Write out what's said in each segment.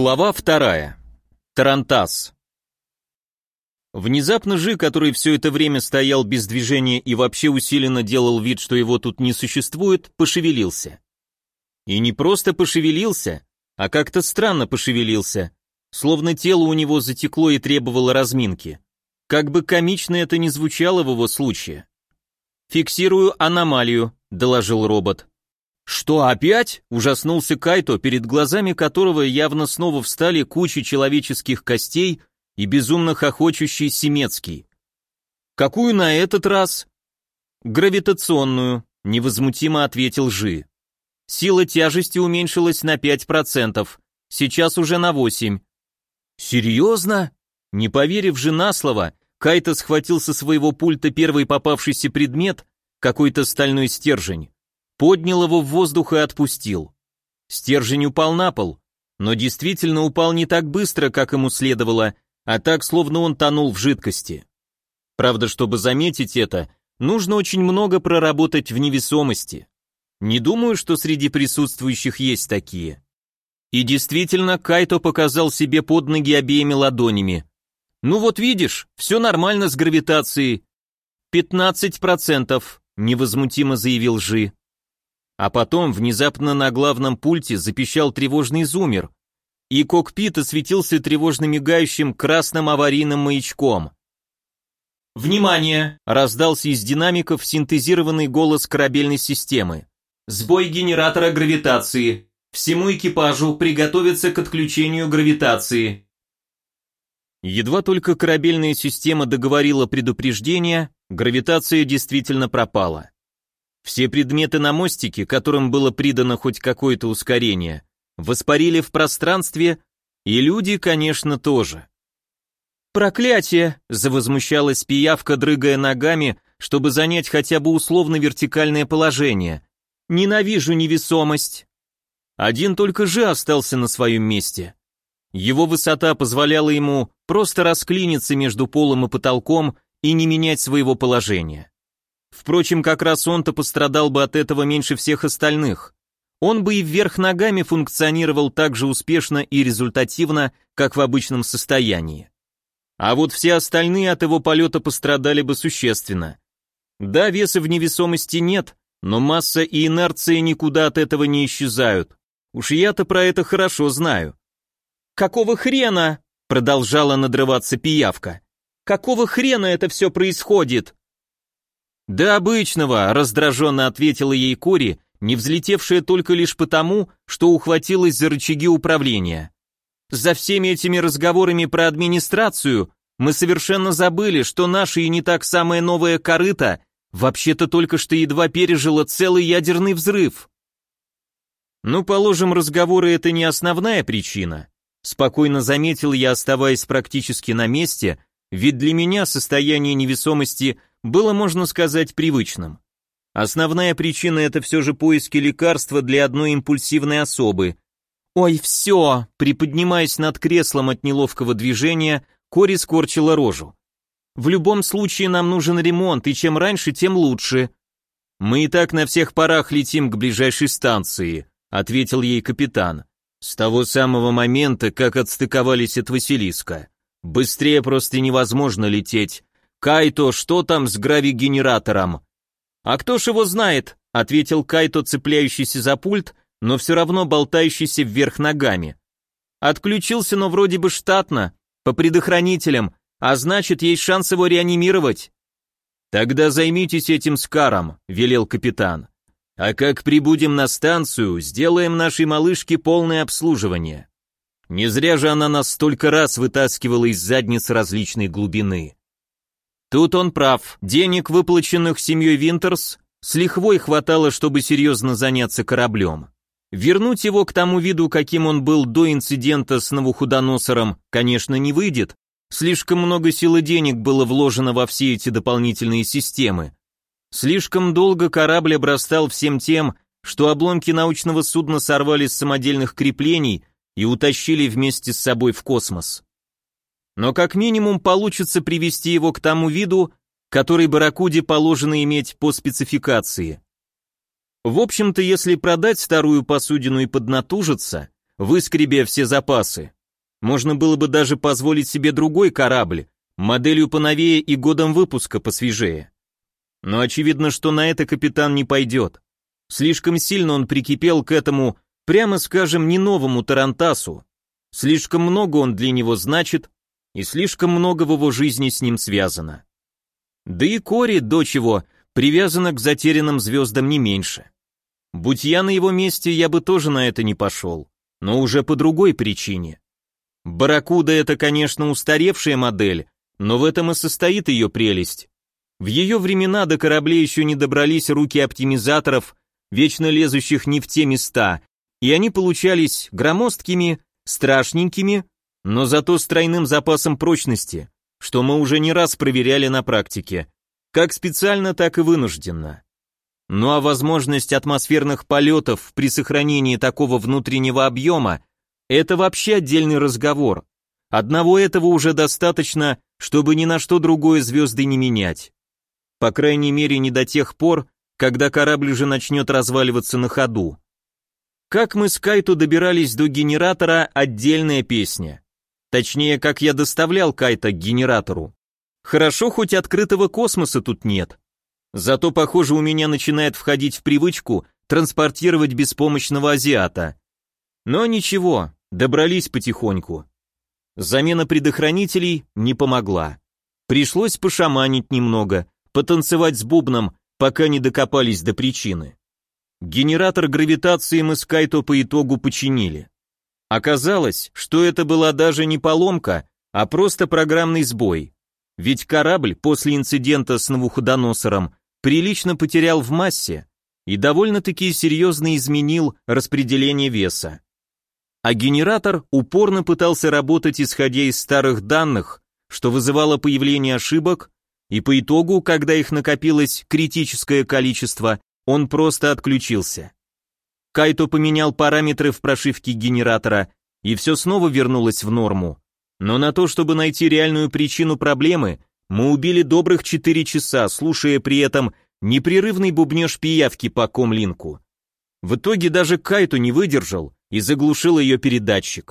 Глава 2. Тарантас. Внезапно Жи, который все это время стоял без движения и вообще усиленно делал вид, что его тут не существует, пошевелился. И не просто пошевелился, а как-то странно пошевелился, словно тело у него затекло и требовало разминки. Как бы комично это ни звучало в его случае. «Фиксирую аномалию», — доложил робот. «Что, опять?» – ужаснулся Кайто, перед глазами которого явно снова встали кучи человеческих костей и безумно хохочущий Семецкий. «Какую на этот раз?» «Гравитационную», – невозмутимо ответил Жи. «Сила тяжести уменьшилась на 5%, сейчас уже на 8%. «Серьезно?» Не поверив же на слово, Кайто схватил со своего пульта первый попавшийся предмет, какой-то стальной стержень. Поднял его в воздух и отпустил. Стержень упал на пол, но действительно упал не так быстро, как ему следовало, а так, словно он тонул в жидкости. Правда, чтобы заметить это, нужно очень много проработать в невесомости. Не думаю, что среди присутствующих есть такие. И действительно, Кайто показал себе под ноги обеими ладонями. «Ну вот видишь, все нормально с гравитацией». 15%, невозмутимо заявил Жи. А потом внезапно на главном пульте запищал тревожный зуммер, и кокпит осветился тревожно мигающим красным аварийным маячком. «Внимание!» – раздался из динамиков синтезированный голос корабельной системы. «Сбой генератора гравитации. Всему экипажу приготовиться к отключению гравитации». Едва только корабельная система договорила предупреждение, гравитация действительно пропала. Все предметы на мостике, которым было придано хоть какое-то ускорение, воспарили в пространстве, и люди, конечно, тоже. «Проклятие!» – завозмущалась пиявка, дрыгая ногами, чтобы занять хотя бы условно-вертикальное положение. «Ненавижу невесомость!» Один только Жи остался на своем месте. Его высота позволяла ему просто расклиниться между полом и потолком и не менять своего положения. Впрочем, как раз он-то пострадал бы от этого меньше всех остальных. Он бы и вверх ногами функционировал так же успешно и результативно, как в обычном состоянии. А вот все остальные от его полета пострадали бы существенно. Да, веса в невесомости нет, но масса и инерция никуда от этого не исчезают. Уж я-то про это хорошо знаю. «Какого хрена?» — продолжала надрываться пиявка. «Какого хрена это все происходит?» «Да обычного», — раздраженно ответила ей Кори, не взлетевшая только лишь потому, что ухватилась за рычаги управления. «За всеми этими разговорами про администрацию мы совершенно забыли, что наша и не так самая новая корыта вообще-то только что едва пережила целый ядерный взрыв». «Ну, положим, разговоры — это не основная причина», — спокойно заметил я, оставаясь практически на месте, ведь для меня состояние невесомости было, можно сказать, привычным. Основная причина — это все же поиски лекарства для одной импульсивной особы. «Ой, все!» — приподнимаясь над креслом от неловкого движения, Кори скорчила рожу. «В любом случае нам нужен ремонт, и чем раньше, тем лучше». «Мы и так на всех парах летим к ближайшей станции», — ответил ей капитан. «С того самого момента, как отстыковались от Василиска. Быстрее просто невозможно лететь. Кайто, что там с гравигенератором?» «А кто ж его знает?» — ответил Кайто, цепляющийся за пульт, но все равно болтающийся вверх ногами. «Отключился, но вроде бы штатно, по предохранителям, а значит, есть шанс его реанимировать». «Тогда займитесь этим с Каром», — велел капитан. «А как прибудем на станцию, сделаем нашей малышке полное обслуживание. Не зря же она нас столько раз вытаскивала из задниц различной глубины». Тут он прав, денег, выплаченных семьей Винтерс, с лихвой хватало, чтобы серьезно заняться кораблем. Вернуть его к тому виду, каким он был до инцидента с Навуходоносором, конечно, не выйдет, слишком много сил и денег было вложено во все эти дополнительные системы. Слишком долго корабль обрастал всем тем, что обломки научного судна сорвали с самодельных креплений и утащили вместе с собой в космос. Но как минимум получится привести его к тому виду, который Барракуде положено иметь по спецификации. В общем-то, если продать старую посудину и поднатужиться, выскребя все запасы, Можно было бы даже позволить себе другой корабль, моделью поновее и годом выпуска посвежее. Но очевидно, что на это капитан не пойдет. Слишком сильно он прикипел к этому, прямо скажем, не новому тарантасу. Слишком много он для него значит, и слишком много в его жизни с ним связано. Да и Кори, дочь его, привязана к затерянным звездам не меньше. Будь я на его месте, я бы тоже на это не пошел, но уже по другой причине. Барракуда — это, конечно, устаревшая модель, но в этом и состоит ее прелесть. В ее времена до кораблей еще не добрались руки оптимизаторов, вечно лезущих не в те места, и они получались громоздкими, страшненькими, но зато с тройным запасом прочности, что мы уже не раз проверяли на практике, как специально, так и вынужденно. Ну а возможность атмосферных полетов при сохранении такого внутреннего объема — это вообще отдельный разговор. Одного этого уже достаточно, чтобы ни на что другое звезды не менять. По крайней мере, не до тех пор, когда корабль уже начнет разваливаться на ходу. Как мы с Кайто добирались до генератора — отдельная песня. Точнее, как я доставлял Кайто к генератору. Хорошо, хоть открытого космоса тут нет. Зато, похоже, у меня начинает входить в привычку транспортировать беспомощного азиата. Но ничего, добрались потихоньку. Замена предохранителей не помогла. Пришлось пошаманить немного, потанцевать с бубном, пока не докопались до причины. Генератор гравитации мы с Кайто по итогу починили. Оказалось, что это была даже не поломка, а просто программный сбой. Ведь корабль после инцидента с Навуходоносором прилично потерял в массе и довольно-таки серьезно изменил распределение веса. А генератор упорно пытался работать исходя из старых данных, что вызывало появление ошибок, и по итогу, когда их накопилось критическое количество, он просто отключился. Кайто поменял параметры в прошивке генератора, и все снова вернулось в норму. Но на то, чтобы найти реальную причину проблемы, мы убили добрых 4 часа, слушая при этом непрерывный бубнеж пиявки по комлинку. В итоге даже Кайто не выдержал и заглушил ее передатчик.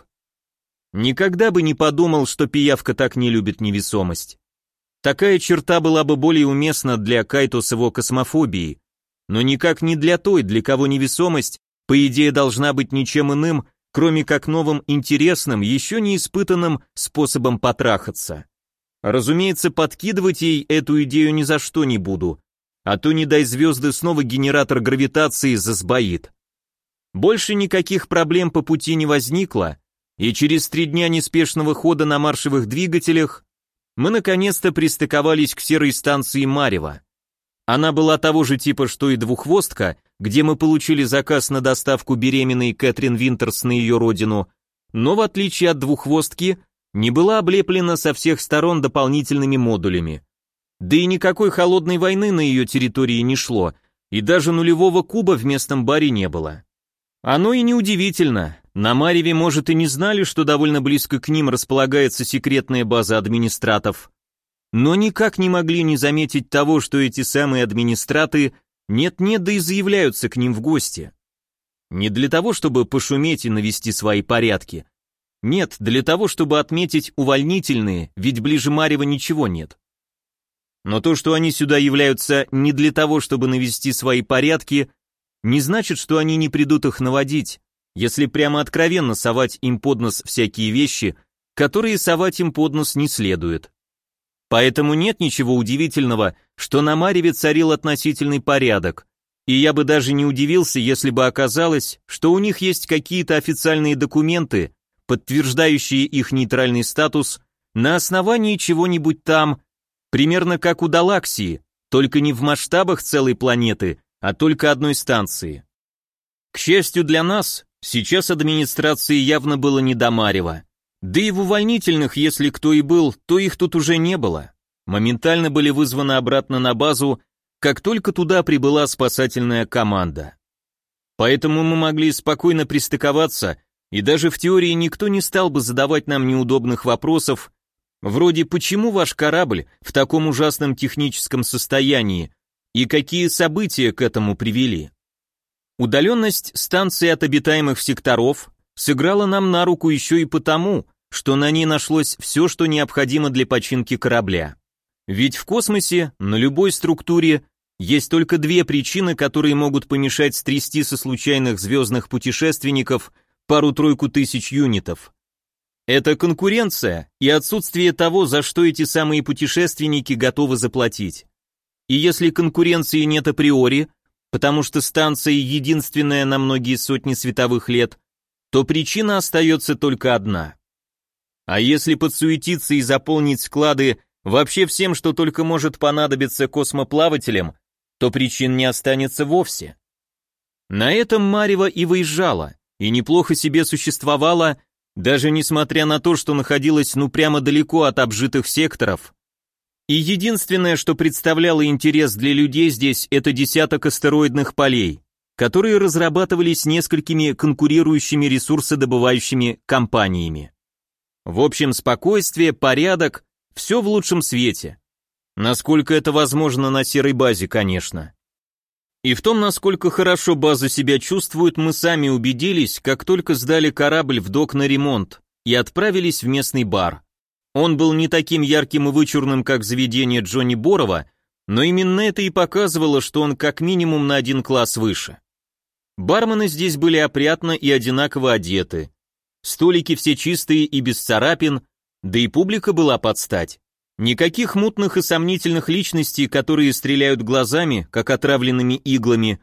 Никогда бы не подумал, что пиявка так не любит невесомость. Такая черта была бы более уместна для Кайто с его космофобией, но никак не для той, для кого невесомость, по идее, должна быть ничем иным, кроме как новым интересным, еще не испытанным способом потрахаться. Разумеется, подкидывать ей эту идею ни за что не буду, а то, не дай звезды, снова генератор гравитации засбоит. Больше никаких проблем по пути не возникло, и через 3 дня неспешного хода на маршевых двигателях мы наконец-то пристыковались к серой станции Марево. Она была того же типа, что и двуххвостка, где мы получили заказ на доставку беременной Кэтрин Винтерс на ее родину, но в отличие от двуххвостки, не была облеплена со всех сторон дополнительными модулями. Да и никакой холодной войны на ее территории не шло, и даже нулевого куба в местном баре не было. Оно и неудивительно, на Мареве, может, и не знали, что довольно близко к ним располагается секретная база администратов, но никак не могли не заметить того, что эти самые администраты нет-нет, да и заявляются к ним в гости. Не для того, чтобы пошуметь и навести свои порядки. Нет, для того, чтобы отметить увольнительные, ведь ближе Марева ничего нет. Но то, что они сюда являются не для того, чтобы навести свои порядки, не значит, что они не придут их наводить, если прямо откровенно совать им под нос всякие вещи, которые совать им под нос не следует. Поэтому нет ничего удивительного, что на Мареве царил относительный порядок, и я бы даже не удивился, если бы оказалось, что у них есть какие-то официальные документы, подтверждающие их нейтральный статус на основании чего-нибудь там, примерно как у Далаксии, только не в масштабах целой планеты, а только одной станции. К счастью для нас, сейчас администрации явно было не до Марева. Да и в увольнительных, если кто и был, то их тут уже не было. Моментально были вызваны обратно на базу, как только туда прибыла спасательная команда. Поэтому мы могли спокойно пристыковаться, и даже в теории никто не стал бы задавать нам неудобных вопросов, вроде «почему ваш корабль в таком ужасном техническом состоянии и какие события к этому привели?». Удаленность станции от обитаемых секторов сыграла нам на руку еще и потому, что на ней нашлось все, что необходимо для починки корабля. Ведь в космосе, на любой структуре, есть только две причины, которые могут помешать стрясти со случайных звездных путешественников пару-тройку тысяч юнитов. Это конкуренция и отсутствие того, за что эти самые путешественники готовы заплатить. И если конкуренции нет априори, потому что станция единственная на многие сотни световых лет, то причина остается только одна. А если подсуетиться и заполнить склады вообще всем, что только может понадобиться космоплавателям, то причин не останется вовсе. На этом Марьева и выезжала, и неплохо себе существовала, даже несмотря на то, что находилась прямо далеко от обжитых секторов. И единственное, что представляло интерес для людей здесь, это десяток астероидных полей, которые разрабатывались несколькими конкурирующими ресурсодобывающими компаниями. В общем, спокойствие, порядок, все в лучшем свете. Насколько это возможно на серой базе, конечно. И в том, насколько хорошо база себя чувствует, мы сами убедились, как только сдали корабль в док на ремонт и отправились в местный бар. Он был не таким ярким и вычурным, как заведение Джонни Борова, но именно это и показывало, что он как минимум на один класс выше. Бармены здесь были опрятно и одинаково одеты. Столики все чистые и без царапин, да и публика была под стать. Никаких мутных и сомнительных личностей, которые стреляют глазами, как отравленными иглами,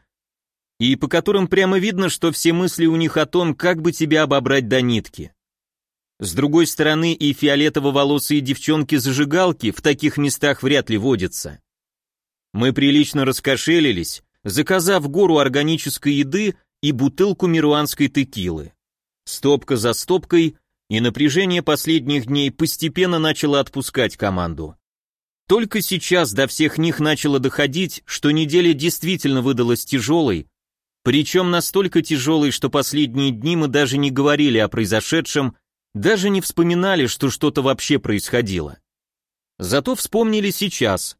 и по которым прямо видно, что все мысли у них о том, как бы тебя обобрать до нитки. С другой стороны, и фиолетово-волосые девчонки-зажигалки в таких местах вряд ли водятся. Мы прилично раскошелились, заказав гору органической еды и бутылку меруанской текилы. Стопка за стопкой, и напряжение последних дней постепенно начало отпускать команду. Только сейчас до всех них начало доходить, что неделя действительно выдалась тяжелой, причем настолько тяжелой, что последние дни мы даже не говорили о произошедшем, даже не вспоминали, что что-то вообще происходило. Зато вспомнили сейчас.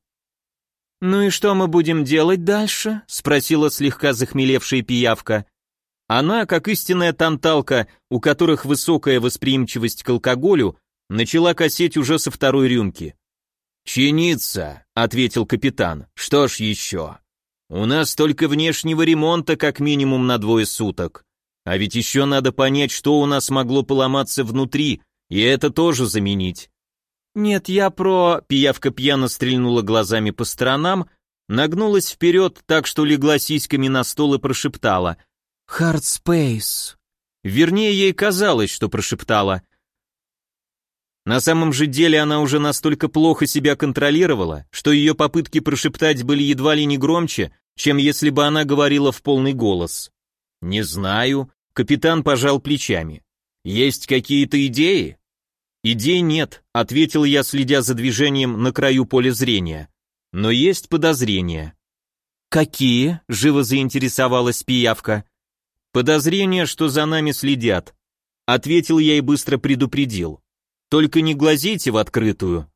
«Ну и что мы будем делать дальше?» — спросила слегка захмелевшая пиявка. Она, как истинная танталка, у которых высокая восприимчивость к алкоголю, начала косеть уже со второй рюмки. «Чиниться», — ответил капитан. «Что ж еще? У нас только внешнего ремонта как минимум на 2 суток. А ведь еще надо понять, что у нас могло поломаться внутри, и это тоже заменить». «Нет, я про...» — пиявка пьяно стрельнула глазами по сторонам, нагнулась вперед так, что легла сиськами на стол и прошептала «Hard Space». Вернее, ей казалось, что прошептала. На самом же деле она уже настолько плохо себя контролировала, что ее попытки прошептать были едва ли не громче, чем если бы она говорила в полный голос. «Не знаю», — капитан пожал плечами. «Есть какие-то идеи?» «Идей нет», — ответил я, следя за движением на краю поля зрения. «Но есть подозрения». «Какие?» — живо заинтересовалась пиявка. «Подозрения, что за нами следят», — ответил я и быстро предупредил. «Только не глазейте в открытую.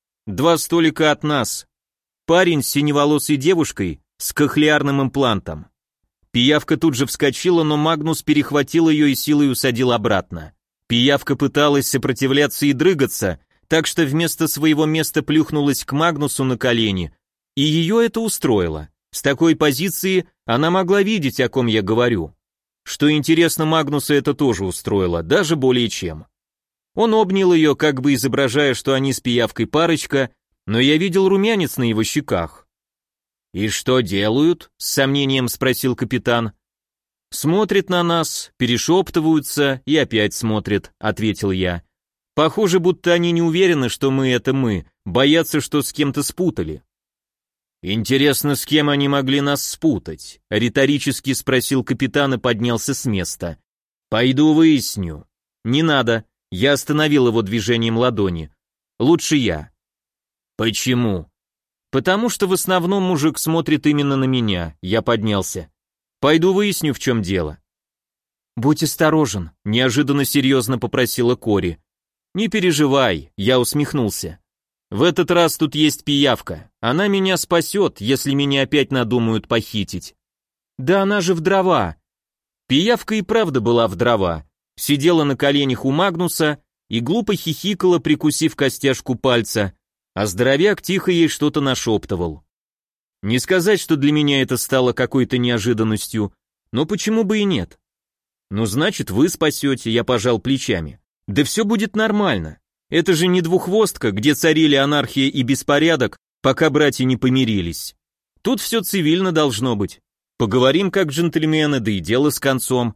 2 столика от нас. Парень с синеволосой девушкой с кохлеарным имплантом». Пиявка тут же вскочила, но Магнус перехватил ее и силой усадил обратно. Пиявка пыталась сопротивляться и дрыгаться, так что вместо своего места плюхнулась к Магнусу на колени, и ее это устроило. С такой позиции она могла видеть, о ком я говорю. Что интересно, Магнуса это тоже устроило, даже более чем. Он обнял ее, как бы изображая, что они с пиявкой парочка, но я видел румянец на его щеках. «И что делают?» — с сомнением спросил капитан. «Смотрят на нас, перешептываются и опять смотрят», — ответил я. «Похоже, будто они не уверены, что мы — это мы, боятся, что с кем-то спутали». «Интересно, с кем они могли нас спутать?» — риторически спросил капитан и поднялся с места. «Пойду выясню». «Не надо», — я остановил его движением ладони. «Лучше я». «Почему?» «Потому что в основном мужик смотрит именно на меня», — я поднялся. «Пойду выясню, в чем дело». «Будь осторожен», — неожиданно серьезно попросила Кори. «Не переживай», — я усмехнулся. «В этот раз тут есть пиявка. Она меня спасет, если меня опять надумают похитить». «Да она же в дрова». Пиявка и правда была в дрова. Сидела на коленях у Магнуса, и глупо хихикала, прикусив костяшку пальца, а здоровяк тихо ей что-то нашептывал. Не сказать, что для меня это стало какой-то неожиданностью, но почему бы и нет? Ну, значит, вы спасете, я пожал плечами. Да все будет нормально. Это же не двуххвостка, где царили анархия и беспорядок, пока братья не помирились. Тут все цивильно должно быть. Поговорим как джентльмены, да и дело с концом.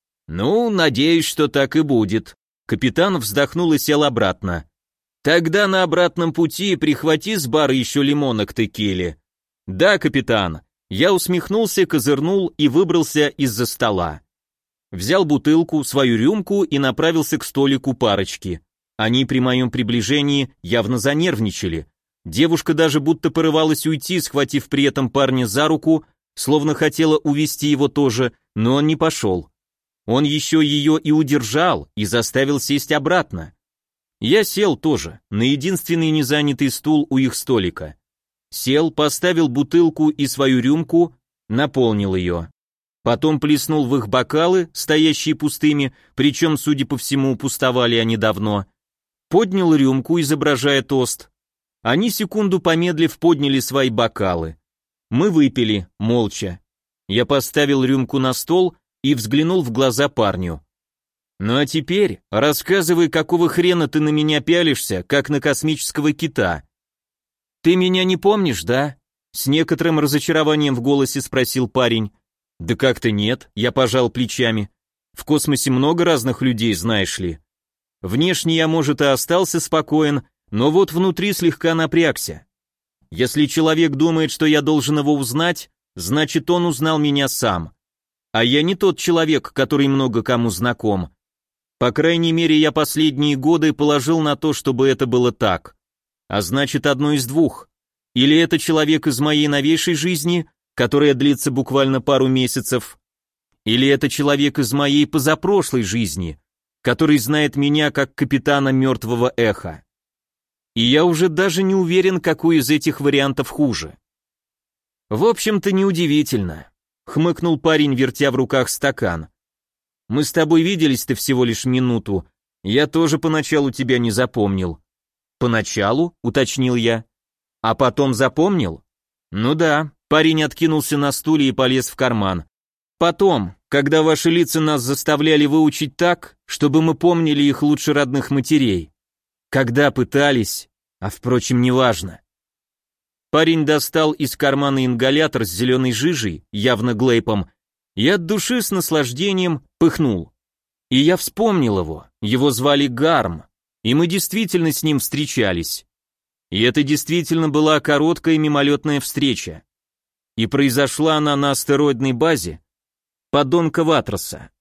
Ну, надеюсь, что так и будет. Капитан вздохнул и сел обратно. Тогда на обратном пути прихвати с бара еще лимонок текили. Да, капитан. Я усмехнулся, козырнул и выбрался из-за стола. Взял бутылку, свою рюмку и направился к столику парочки. Они при моем приближении явно занервничали. Девушка даже будто порывалась уйти, схватив при этом парня за руку, словно хотела увести его тоже, но он не пошел. Он еще ее и удержал, и заставил сесть обратно. Я сел тоже, на единственный незанятый стул у их столика. Сел, поставил бутылку и свою рюмку, наполнил ее. Потом плеснул в их бокалы, стоящие пустыми, причем, судя по всему, пустовали они давно. Поднял рюмку, изображая тост. Они, секунду помедлив, подняли свои бокалы. Мы выпили, молча. Я поставил рюмку на стол и взглянул в глаза парню. «Ну а теперь рассказывай, какого хрена ты на меня пялишься, как на космического кита?» «Ты меня не помнишь, да?» С некоторым разочарованием в голосе спросил парень. «Да как-то нет», я пожал плечами. «В космосе много разных людей, знаешь ли. Внешне я, может, и остался спокоен, но вот внутри слегка напрягся. Если человек думает, что я должен его узнать, значит, он узнал меня сам. А я не тот человек, который много кому знаком. По крайней мере, я последние годы положил на то, чтобы это было так. А значит, одно из двух. Или это человек из моей новейшей жизни, которая длится буквально пару месяцев, или это человек из моей позапрошлой жизни, который знает меня как капитана мертвого эха. И я уже даже не уверен, какой из этих вариантов хуже. В общем-то, неудивительно. Хмыкнул парень, вертя в руках стакан. Мы с тобой виделись-то всего лишь минуту. Я тоже поначалу тебя не запомнил. Поначалу, уточнил я. А потом запомнил? Ну да, парень откинулся на стуле и полез в карман. Потом, когда ваши лица нас заставляли выучить так, чтобы мы помнили их лучше родных матерей. Когда пытались, а впрочем, неважно. Парень достал из кармана ингалятор с зеленой жижей, явно глейпом, и от души с наслаждением пыхнул. И я вспомнил его звали Гарм, и мы действительно с ним встречались. И это действительно была короткая мимолетная встреча. И произошла она на астероидной базе подонка Ватроса.